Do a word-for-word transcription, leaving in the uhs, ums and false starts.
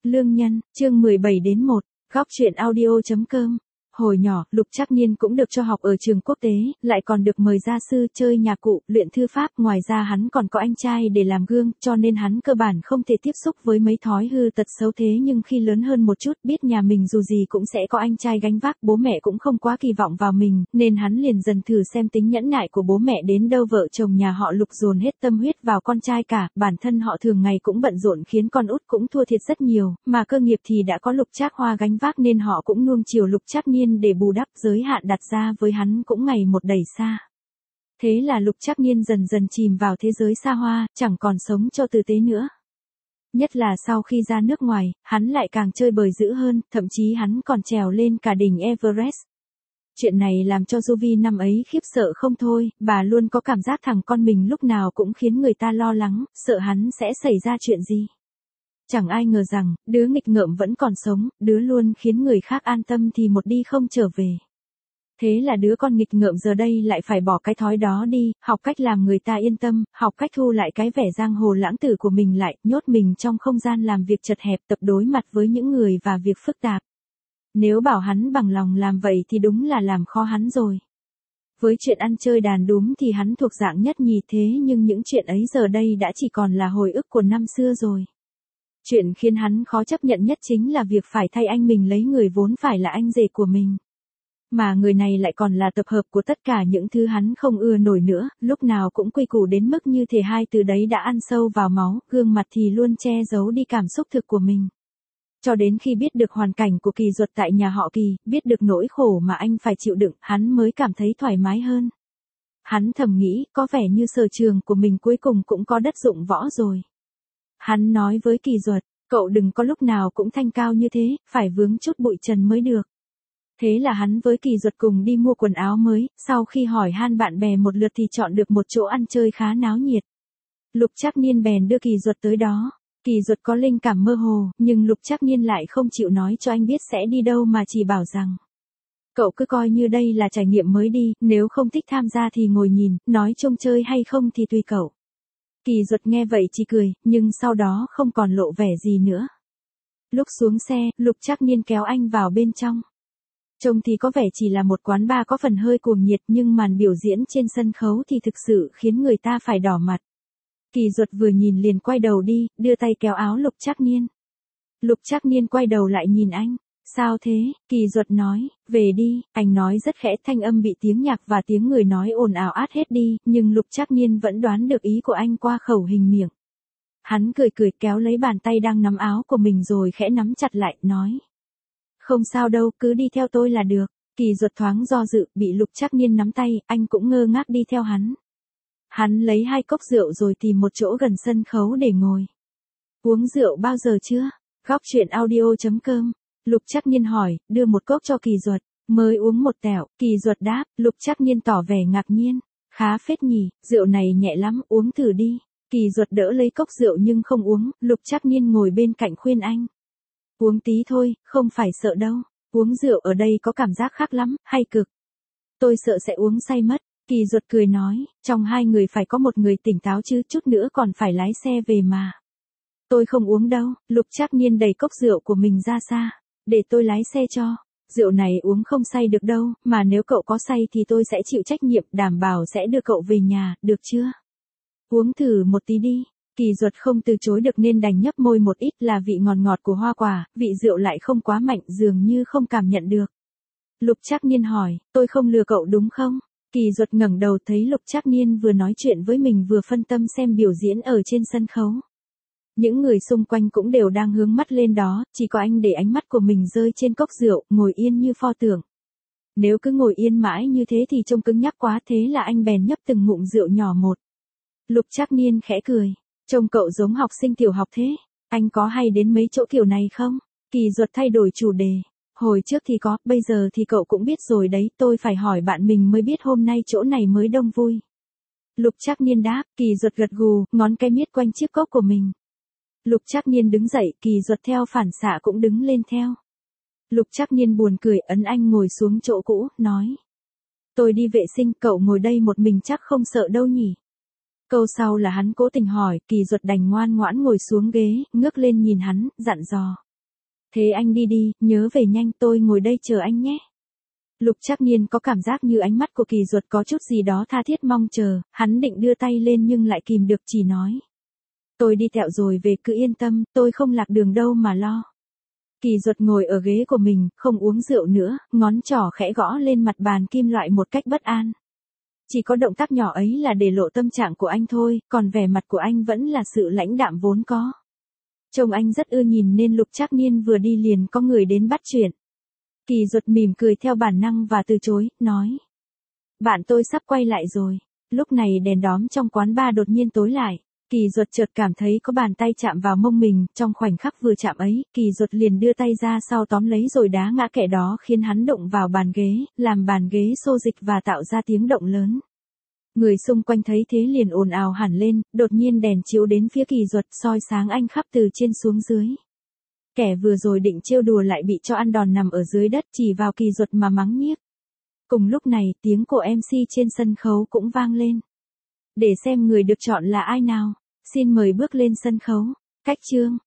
Lương nhân, chương mười bảy đến một, góc truyện audio.com. Hồi nhỏ, Lục Trác Niên cũng được cho học ở trường quốc tế, lại còn được mời gia sư, chơi nhạc cụ, luyện thư pháp. Ngoài ra hắn còn có anh trai để làm gương, cho nên hắn cơ bản không thể tiếp xúc với mấy thói hư tật xấu. Thế nhưng khi lớn hơn một chút, biết nhà mình dù gì cũng sẽ có anh trai gánh vác, bố mẹ cũng không quá kỳ vọng vào mình, nên hắn liền dần thử xem tính nhẫn nại của bố mẹ đến đâu. Vợ chồng nhà họ Lục dồn hết tâm huyết vào con trai cả, bản thân họ thường ngày cũng bận rộn khiến con út cũng thua thiệt rất nhiều, mà cơ nghiệp thì đã có Lục Trác Hoa gánh vác nên họ cũng nuông chiều Lục Trác Niên để bù đắp. Giới hạn đặt ra với hắn cũng ngày một đẩy xa. Thế là Lục Trác Niên dần dần chìm vào thế giới xa hoa, chẳng còn sống cho tử tế nữa. Nhất là sau khi ra nước ngoài, hắn lại càng chơi bời dữ hơn, thậm chí hắn còn trèo lên cả đỉnh Everest. Chuyện này làm cho Juvi năm ấy khiếp sợ không thôi, bà luôn có cảm giác thằng con mình lúc nào cũng khiến người ta lo lắng, sợ hắn sẽ xảy ra chuyện gì. Chẳng ai ngờ rằng, đứa nghịch ngợm vẫn còn sống, đứa luôn khiến người khác an tâm thì một đi không trở về. Thế là đứa con nghịch ngợm giờ đây lại phải bỏ cái thói đó đi, học cách làm người ta yên tâm, học cách thu lại cái vẻ giang hồ lãng tử của mình lại, nhốt mình trong không gian làm việc chật hẹp, tập đối mặt với những người và việc phức tạp. Nếu bảo hắn bằng lòng làm vậy thì đúng là làm khó hắn rồi. Với chuyện ăn chơi đàn đúm thì hắn thuộc dạng nhất nhì, thế nhưng những chuyện ấy giờ đây đã chỉ còn là hồi ức của năm xưa rồi. Chuyện khiến hắn khó chấp nhận nhất chính là việc phải thay anh mình lấy người vốn phải là anh rể của mình. Mà người này lại còn là tập hợp của tất cả những thứ hắn không ưa nổi nữa, lúc nào cũng quy củ đến mức như thể hai từ đấy đã ăn sâu vào máu, gương mặt thì luôn che giấu đi cảm xúc thực của mình. Cho đến khi biết được hoàn cảnh của Kỳ Duật tại nhà họ Kỳ, biết được nỗi khổ mà anh phải chịu đựng, hắn mới cảm thấy thoải mái hơn. Hắn thầm nghĩ, có vẻ như sở trường của mình cuối cùng cũng có đất dụng võ rồi. Hắn nói với Kỳ Duật, cậu đừng có lúc nào cũng thanh cao như thế, phải vướng chút bụi trần mới được. Thế là hắn với Kỳ Duật cùng đi mua quần áo mới, sau khi hỏi han bạn bè một lượt thì chọn được một chỗ ăn chơi khá náo nhiệt. Lục Trác Niên bèn đưa Kỳ Duật tới đó. Kỳ Duật có linh cảm mơ hồ, nhưng Lục Trác Niên lại không chịu nói cho anh biết sẽ đi đâu mà chỉ bảo rằng: cậu cứ coi như đây là trải nghiệm mới đi, nếu không thích tham gia thì ngồi nhìn, nói trông chơi hay không thì tùy cậu. Kỳ Duật nghe vậy chỉ cười, nhưng sau đó không còn lộ vẻ gì nữa. Lúc xuống xe, Lục Trác Niên kéo anh vào bên trong. Trông thì có vẻ chỉ là một quán bar có phần hơi cuồng nhiệt, nhưng màn biểu diễn trên sân khấu thì thực sự khiến người ta phải đỏ mặt. Kỳ Duật vừa nhìn liền quay đầu đi, đưa tay kéo áo Lục Trác Niên. Lục Trác Niên quay đầu lại nhìn anh. Sao thế? Kỳ Duật nói, về đi, anh nói rất khẽ, thanh âm bị tiếng nhạc và tiếng người nói ồn ào át hết đi, nhưng Lục Trác Niên vẫn đoán được ý của anh qua khẩu hình miệng. Hắn cười cười kéo lấy bàn tay đang nắm áo của mình rồi khẽ nắm chặt lại, nói: không sao đâu, cứ đi theo tôi là được. Kỳ Duật thoáng do dự, bị Lục Trác Niên nắm tay, anh cũng ngơ ngác đi theo hắn. Hắn lấy hai cốc rượu rồi tìm một chỗ gần sân khấu để ngồi. Uống rượu bao giờ chưa? Góc truyện audio.com. Lục Trác Niên hỏi, đưa một cốc cho Kỳ Duật. Mới uống một tẹo, Kỳ Duật đáp. Lục Trác Niên tỏ vẻ ngạc nhiên. Khá phết nhỉ, rượu này nhẹ lắm, uống thử đi. Kỳ Duật đỡ lấy cốc rượu nhưng không uống, Lục Trác Niên ngồi bên cạnh khuyên anh: uống tí thôi, không phải sợ đâu. Uống rượu ở đây có cảm giác khác lắm, hay cực. Tôi sợ sẽ uống say mất. Kỳ Duật cười nói, trong hai người phải có một người tỉnh táo chứ, chút nữa còn phải lái xe về mà. Tôi không uống đâu. Lục Trác Niên đẩy cốc rượu của mình ra xa. Để tôi lái xe cho. Rượu này uống không say được đâu, mà nếu cậu có say thì tôi sẽ chịu trách nhiệm, đảm bảo sẽ đưa cậu về nhà, được chưa? Uống thử một tí đi. Kỳ Duật không từ chối được nên đành nhấp môi một ít, là vị ngọt ngọt của hoa quả, vị rượu lại không quá mạnh, dường như không cảm nhận được. Lục Trác Niên hỏi, tôi không lừa cậu đúng không? Kỳ Duật ngẩng đầu thấy Lục Trác Niên vừa nói chuyện với mình vừa phân tâm xem biểu diễn ở trên sân khấu. Những người xung quanh cũng đều đang hướng mắt lên đó, chỉ có anh để ánh mắt của mình rơi trên cốc rượu, ngồi yên như pho tượng. Nếu cứ ngồi yên mãi như thế thì trông cứng nhắc quá, thế là anh bèn nhấp từng ngụm rượu nhỏ một. Lục Trác Niên khẽ cười. Trông cậu giống học sinh tiểu học thế. Anh có hay đến mấy chỗ kiểu này không? Kỳ Duật thay đổi chủ đề. Hồi trước thì có, bây giờ thì cậu cũng biết rồi đấy, tôi phải hỏi bạn mình mới biết hôm nay chỗ này mới đông vui. Lục Trác Niên đáp. Kỳ Duật gật gù, ngón cái miết quanh chiếc cốc của mình. Lục Trác Niên đứng dậy, Kỳ Duật theo phản xạ cũng đứng lên theo. Lục Trác Niên buồn cười, ấn anh ngồi xuống chỗ cũ, nói: tôi đi vệ sinh, cậu ngồi đây một mình chắc không sợ đâu nhỉ? Câu sau là hắn cố tình hỏi, Kỳ Duật đành ngoan ngoãn ngồi xuống ghế, ngước lên nhìn hắn, dặn dò: Thế anh đi đi, nhớ về nhanh, tôi ngồi đây chờ anh nhé. Lục Trác Niên có cảm giác như ánh mắt của Kỳ Duật có chút gì đó tha thiết mong chờ, hắn định đưa tay lên nhưng lại kìm được chỉ nói. Tôi đi tẹo rồi về, cứ yên tâm, tôi không lạc đường đâu mà lo. Kỳ Duật ngồi ở ghế của mình, không uống rượu nữa, ngón trỏ khẽ gõ lên mặt bàn kim loại một cách bất an. Chỉ có động tác nhỏ ấy là để lộ tâm trạng của anh thôi, còn vẻ mặt của anh vẫn là sự lãnh đạm vốn có. Trông anh rất ưa nhìn nên Lục Trác Niên vừa đi liền có người đến bắt chuyện. Kỳ Duật mỉm cười theo bản năng và từ chối, nói. Bạn tôi sắp quay lại rồi. Lúc này đèn đóm trong quán bar đột nhiên tối lại. Kỳ Duật chợt cảm thấy có bàn tay chạm vào mông mình, trong khoảnh khắc vừa chạm ấy, Kỳ Duật liền đưa tay ra sau tóm lấy rồi đá ngã kẻ đó khiến hắn đụng vào bàn ghế, làm bàn ghế xô dịch và tạo ra tiếng động lớn. Người xung quanh thấy thế liền ồn ào hẳn lên, đột nhiên đèn chiếu đến phía Kỳ Duật soi sáng anh khắp từ trên xuống dưới. Kẻ vừa rồi định trêu đùa lại bị cho ăn đòn nằm ở dưới đất chỉ vào Kỳ Duật mà mắng nhiếc. Cùng lúc này tiếng của em xê trên sân khấu cũng vang lên. Để xem người được chọn là ai nào, xin mời bước lên sân khấu. Cách chương